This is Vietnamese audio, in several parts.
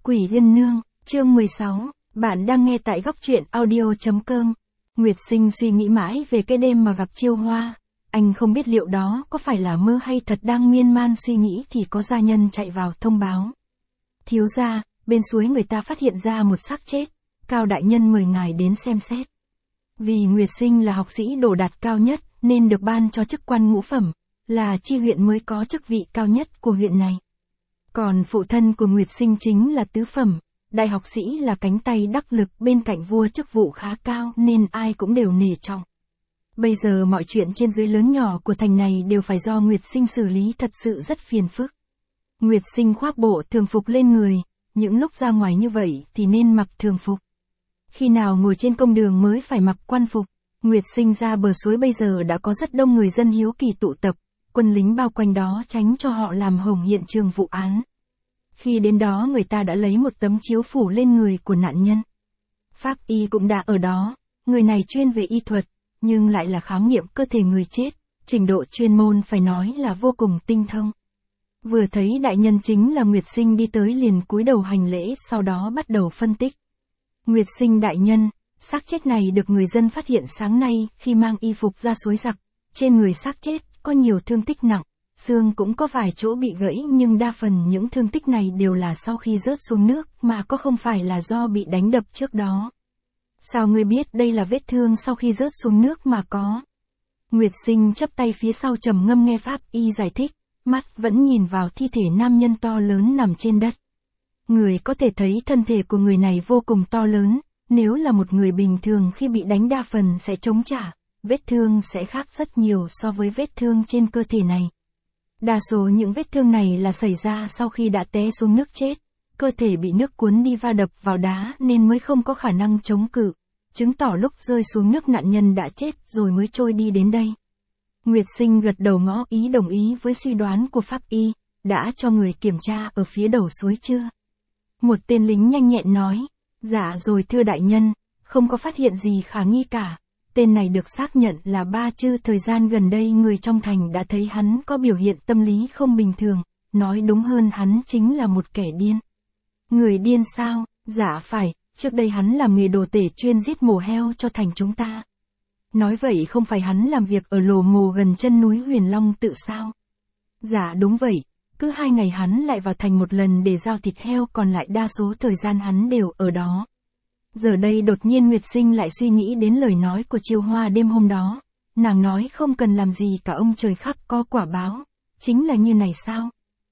Quỷ Liên Nương, chương 16, bạn đang nghe tại góc truyện audio.com. Nguyệt Sinh suy nghĩ mãi về cái đêm mà gặp Chiêu Hoa. Anh không biết liệu đó có phải là mơ hay thật, đang miên man suy nghĩ thì có gia nhân chạy vào thông báo. Thiếu gia, bên suối người ta phát hiện ra một xác chết, Cao đại nhân mời ngài đến xem xét. Vì Nguyệt Sinh là học sĩ đồ đạt cao nhất nên được ban cho chức quan ngũ phẩm, là chi huyện mới có chức vị cao nhất của huyện này. Còn phụ thân của Nguyệt Sinh chính là tứ phẩm, đại học sĩ là cánh tay đắc lực bên cạnh vua, chức vụ khá cao nên ai cũng đều nể trọng. Bây giờ mọi chuyện trên dưới lớn nhỏ của thành này đều phải do Nguyệt Sinh xử lý, thật sự rất phiền phức. Nguyệt Sinh khoác bộ thường phục lên người, những lúc ra ngoài như vậy thì nên mặc thường phục. Khi nào ngồi trên công đường mới phải mặc quan phục. Nguyệt Sinh ra bờ suối bây giờ đã có rất đông người dân hiếu kỳ tụ tập, quân lính bao quanh đó tránh cho họ làm hỏng hiện trường vụ án. Khi đến đó người ta đã lấy một tấm chiếu phủ lên người của nạn nhân. Pháp y cũng đã ở đó, người này chuyên về y thuật, nhưng lại là khám nghiệm cơ thể người chết, trình độ chuyên môn phải nói là vô cùng tinh thông. Vừa thấy đại nhân chính là Nguyệt Sinh đi tới liền cúi đầu hành lễ, sau đó bắt đầu phân tích. Nguyệt Sinh đại nhân, xác chết này được người dân phát hiện sáng nay khi mang y phục ra suối giặc. Trên người xác chết có nhiều thương tích nặng, xương cũng có vài chỗ bị gãy, nhưng đa phần những thương tích này đều là sau khi rớt xuống nước mà có không phải là do bị đánh đập trước đó. Sao ngươi biết đây là vết thương sau khi rớt xuống nước mà có? Nguyệt Sinh chắp tay phía sau trầm ngâm nghe pháp y giải thích, mắt vẫn nhìn vào thi thể nam nhân to lớn nằm trên đất. Người có thể thấy thân thể của người này vô cùng to lớn, nếu là một người bình thường khi bị đánh đa phần sẽ chống trả, vết thương sẽ khác rất nhiều so với vết thương trên cơ thể này. Đa số những vết thương này là xảy ra sau khi đã té xuống nước chết, cơ thể bị nước cuốn đi va đập vào đá nên mới không có khả năng chống cự, chứng tỏ lúc rơi xuống nước nạn nhân đã chết rồi mới trôi đi đến đây. Nguyệt Sinh gật đầu ngỏ ý đồng ý với suy đoán của pháp y, đã cho người kiểm tra ở phía đầu suối chưa? Một tên lính nhanh nhẹn nói, dạ rồi thưa đại nhân, không có phát hiện gì khả nghi cả. Tên này được xác nhận là Ba Chư, thời gian gần đây người trong thành đã thấy hắn có biểu hiện tâm lý không bình thường, nói đúng hơn hắn chính là một kẻ điên. Người điên sao? Dạ phải, trước đây hắn làm nghề đồ tể chuyên giết mổ heo cho thành chúng ta. Nói vậy không phải hắn làm việc ở lồ mồ gần chân núi Huyền Long Tự sao? Dạ đúng vậy, cứ 2 ngày hắn lại vào thành một lần để giao thịt heo, còn lại đa số thời gian hắn đều ở đó. Giờ đây đột nhiên Nguyệt Sinh lại suy nghĩ đến lời nói của Chiêu Hoa đêm hôm đó. Nàng nói không cần làm gì cả, ông trời khắc có quả báo. Chính là như này sao?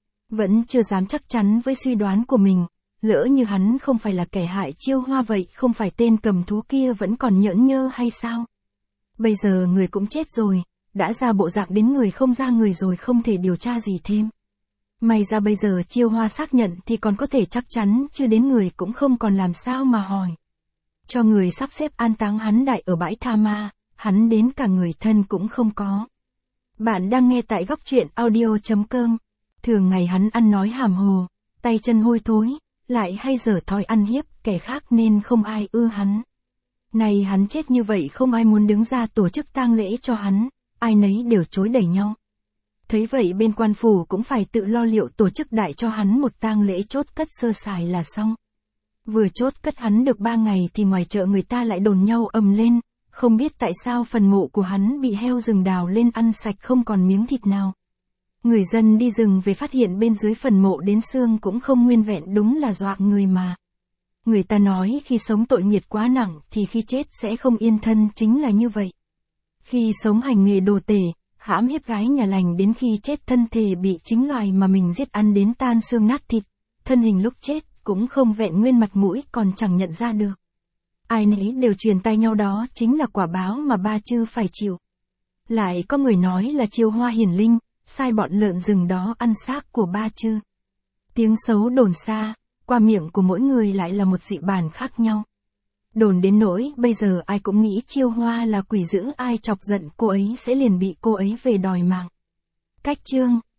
Vẫn chưa dám chắc chắn với suy đoán của mình. Lỡ như hắn không phải là kẻ hại Chiêu Hoa vậy, không phải tên cầm thú kia vẫn còn nhỡn nhơ hay sao? Bây giờ người cũng chết rồi, đã ra bộ dạng đến người không ra người rồi, không thể điều tra gì thêm. May ra bây giờ Chiêu Hoa xác nhận thì còn có thể chắc chắn, chứ đến người cũng không còn làm sao mà hỏi. Cho người sắp xếp an táng hắn đại ở bãi Tha Ma, hắn đến cả người thân cũng không có. Bạn đang nghe tại góc truyện audio.com. Thường ngày hắn ăn nói hàm hồ, tay chân hôi thối, lại hay dở thói ăn hiếp kẻ khác nên không ai ưa hắn. Này hắn chết như vậy không ai muốn đứng ra tổ chức tang lễ cho hắn, ai nấy đều chối đẩy nhau. Thấy vậy bên quan phủ cũng phải tự lo liệu tổ chức đại cho hắn một tang lễ, chốt cất sơ sài là xong. Vừa chốt cất hắn được 3 ngày thì ngoài chợ người ta lại đồn nhau ầm lên, không biết tại sao phần mộ của hắn bị heo rừng đào lên ăn sạch không còn miếng thịt nào. Người dân đi rừng về phát hiện bên dưới phần mộ đến xương cũng không nguyên vẹn, đúng là dọa người mà. Người ta nói khi sống tội nghiệp quá nặng thì khi chết sẽ không yên thân, chính là như vậy. Khi sống hành nghề đồ tể, hãm hiếp gái nhà lành, đến khi chết thân thể bị chính loài mà mình giết ăn đến tan xương nát thịt, thân hình lúc chết cũng không vẹn nguyên, mặt mũi còn chẳng nhận ra được. Ai nấy đều truyền tai nhau đó chính là quả báo mà Ba Chư phải chịu. Lại có người nói là Chiêu Hoa hiển linh, sai bọn lợn rừng đó ăn xác của Ba Chư. Tiếng xấu đồn xa, qua miệng của mỗi người lại là một dị bản khác nhau. Đồn đến nỗi bây giờ ai cũng nghĩ Chiêu Hoa là quỷ dữ, ai chọc giận cô ấy sẽ liền bị cô ấy về đòi mạng. Cách chương